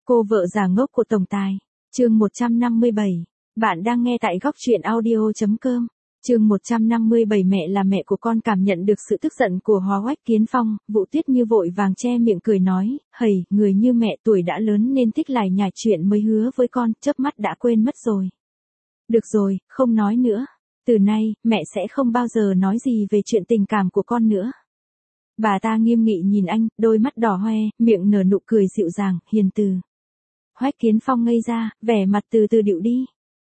Cô vợ già ngốc của tổng tài. Chương 157. Bạn đang nghe tại góc truyện audio.com. Chương 157. Mẹ là mẹ của con cảm nhận được sự tức giận của Hoắc Kiến Phong, Vũ Tuyết Như vội vàng che miệng cười nói, hầy, người như mẹ tuổi đã lớn nên thích lải nhải chuyện mới hứa với con, chớp mắt đã quên mất rồi. Được rồi, không nói nữa. Từ nay, mẹ sẽ không bao giờ nói gì về chuyện tình cảm của con nữa. Bà ta nghiêm nghị nhìn anh, đôi mắt đỏ hoe, miệng nở nụ cười dịu dàng, hiền từ. Hoắc Kiến Phong ngây ra, vẻ mặt từ từ dịu đi.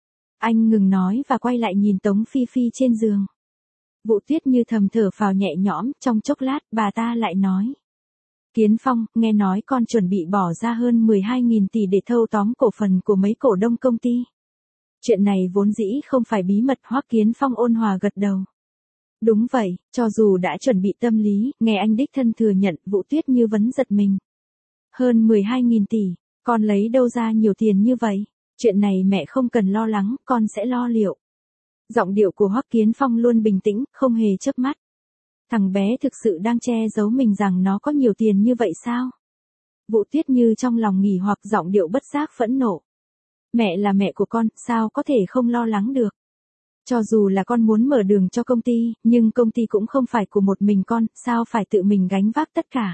Anh ngừng nói và quay lại nhìn Tống Phi Phi trên giường. Vũ Tuyết Như thầm thở phào nhẹ nhõm, trong chốc lát bà ta lại nói. Kiến Phong, nghe nói con chuẩn bị bỏ ra hơn 12.000 tỷ để thâu tóm cổ phần của mấy cổ đông công ty. Chuyện này vốn dĩ không phải bí mật. Hoắc Kiến Phong ôn hòa gật đầu. Đúng vậy, cho dù đã chuẩn bị tâm lý, nghe anh đích thân thừa nhận, Vũ Tuyết Như vẫn giật mình. Hơn 12.000 tỷ, con lấy đâu ra nhiều tiền như vậy? Chuyện này mẹ không cần lo lắng, con sẽ lo liệu. Giọng điệu của Hoắc Kiến Phong luôn bình tĩnh, không hề chớp mắt. Thằng bé thực sự đang che giấu mình rằng nó có nhiều tiền như vậy sao? Vũ Tuyết Như trong lòng nghỉ hoặc giọng điệu bất giác phẫn nộ. Mẹ là mẹ của con, sao có thể không lo lắng được? Cho dù là con muốn mở đường cho công ty, nhưng công ty cũng không phải của một mình con, sao phải tự mình gánh vác tất cả?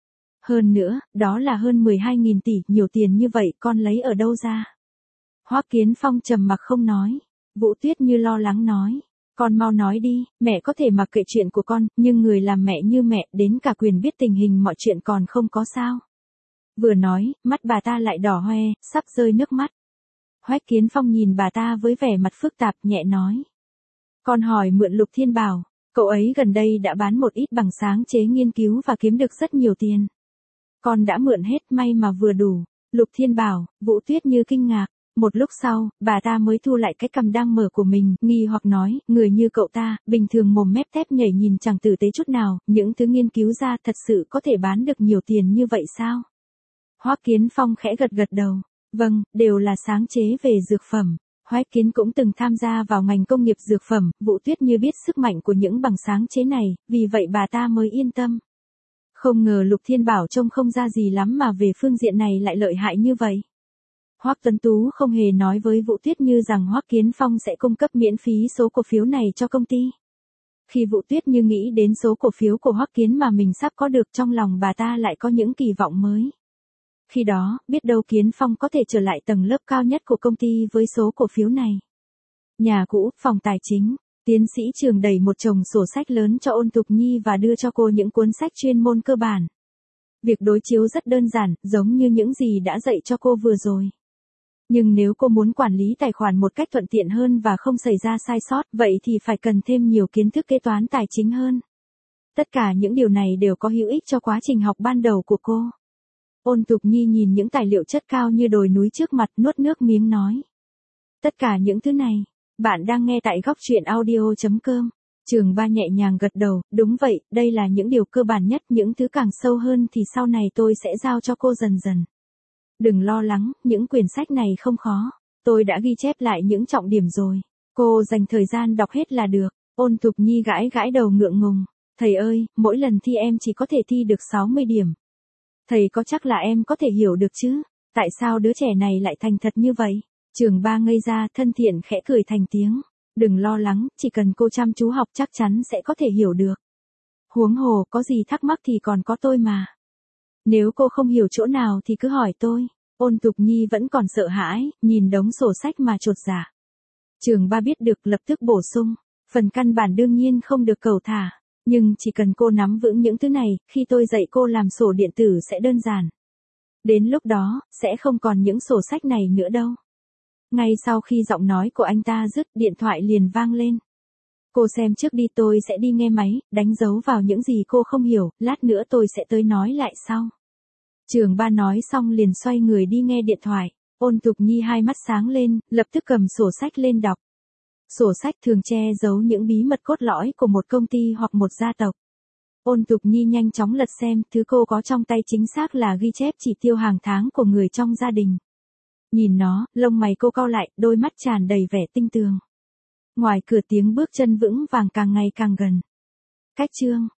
Hơn nữa, đó là hơn 12.000 tỷ, nhiều tiền như vậy con lấy ở đâu ra? Hoắc Kiến Phong trầm mặc không nói. Vũ Tuyết Như lo lắng nói. Con mau nói đi, mẹ có thể mặc kệ chuyện của con, nhưng người làm mẹ như mẹ, đến cả quyền biết tình hình mọi chuyện còn không có sao? Vừa nói, mắt bà ta lại đỏ hoe, sắp rơi nước mắt. Hoắc Kiến Phong nhìn bà ta với vẻ mặt phức tạp, nhẹ nói. Con hỏi mượn Lục Thiên Bảo, cậu ấy gần đây đã bán một ít bằng sáng chế nghiên cứu và kiếm được rất nhiều tiền. Con đã mượn hết, may mà vừa đủ. Lục Thiên Bảo, Vũ Tuyết Như kinh ngạc. Một lúc sau, bà ta mới thu lại cái cằm đang mở của mình, nghi hoặc nói, người như cậu ta, bình thường mồm mép tép nhảy nhìn chẳng tử tế chút nào, những thứ nghiên cứu ra thật sự có thể bán được nhiều tiền như vậy sao? Hoắc Kiến Phong khẽ gật gật đầu. Vâng, đều là sáng chế về dược phẩm. Hoắc Kiến cũng từng tham gia vào ngành công nghiệp dược phẩm, Vũ Tuyết Như biết sức mạnh của những bằng sáng chế này, vì vậy bà ta mới yên tâm. Không ngờ Lục Thiên Bảo trông không ra gì lắm mà về phương diện này lại lợi hại như vậy. Hoắc Tuấn Tú không hề nói với Vũ Tuyết Như rằng Hoắc Kiến Phong sẽ cung cấp miễn phí số cổ phiếu này cho công ty. Khi Vũ Tuyết Như nghĩ đến số cổ phiếu của Hoắc Kiến mà mình sắp có được, trong lòng bà ta lại có những kỳ vọng mới. Khi đó, biết đâu Kiến Phong có thể trở lại tầng lớp cao nhất của công ty với số cổ phiếu này. Nhà cũ, phòng tài chính, tiến sĩ Trường đẩy một chồng sổ sách lớn cho Ôn Tục Nhi và đưa cho cô những cuốn sách chuyên môn cơ bản. Việc đối chiếu rất đơn giản, giống như những gì đã dạy cho cô vừa rồi. Nhưng nếu cô muốn quản lý tài khoản một cách thuận tiện hơn và không xảy ra sai sót, vậy thì phải cần thêm nhiều kiến thức kế toán tài chính hơn. Tất cả những điều này đều có hữu ích cho quá trình học ban đầu của cô. Ôn Tục Nhi nhìn những tài liệu chất cao như đồi núi trước mặt, nuốt nước miếng nói. Tất cả những thứ này, bạn đang nghe tại góc truyện audio.com. Trường Ba nhẹ nhàng gật đầu, đúng vậy, đây là những điều cơ bản nhất, những thứ càng sâu hơn thì sau này tôi sẽ giao cho cô dần dần. Đừng lo lắng, những quyển sách này không khó, tôi đã ghi chép lại những trọng điểm rồi, cô dành thời gian đọc hết là được. Ôn Tục Nhi gãi gãi đầu ngượng ngùng, thầy ơi, mỗi lần thi em chỉ có thể thi được 60 điểm. Thầy có chắc là em có thể hiểu được chứ? Tại sao đứa trẻ này lại thành thật như vậy? Trường Ba ngây ra, thân thiện khẽ cười thành tiếng. Đừng lo lắng, chỉ cần cô chăm chú học chắc chắn sẽ có thể hiểu được. Huống hồ, có gì thắc mắc thì còn có tôi mà. Nếu cô không hiểu chỗ nào thì cứ hỏi tôi. Ôn Tục Nhi vẫn còn sợ hãi, nhìn đống sổ sách mà chột dạ. Trường Ba biết được, lập tức bổ sung. Phần căn bản đương nhiên không được cẩu thả. Nhưng chỉ cần cô nắm vững những thứ này, khi tôi dạy cô làm sổ điện tử sẽ đơn giản. Đến lúc đó, sẽ không còn những sổ sách này nữa đâu. Ngay sau khi giọng nói của anh ta dứt, điện thoại liền vang lên. Cô xem trước đi, tôi sẽ đi nghe máy, đánh dấu vào những gì cô không hiểu, lát nữa tôi sẽ tới nói lại sau. Trường Ba nói xong liền xoay người đi nghe điện thoại. Ôn Tục Nhi hai mắt sáng lên, lập tức cầm sổ sách lên đọc. Sổ sách thường che giấu những bí mật cốt lõi của một công ty hoặc một gia tộc. Ôn Tục Nhi nhanh chóng lật xem, thứ cô có trong tay chính xác là ghi chép chỉ tiêu hàng tháng của người trong gia đình. Nhìn nó, lông mày cô cau lại, đôi mắt tràn đầy vẻ tinh tường. Ngoài cửa tiếng bước chân vững vàng càng ngày càng gần. Cách chương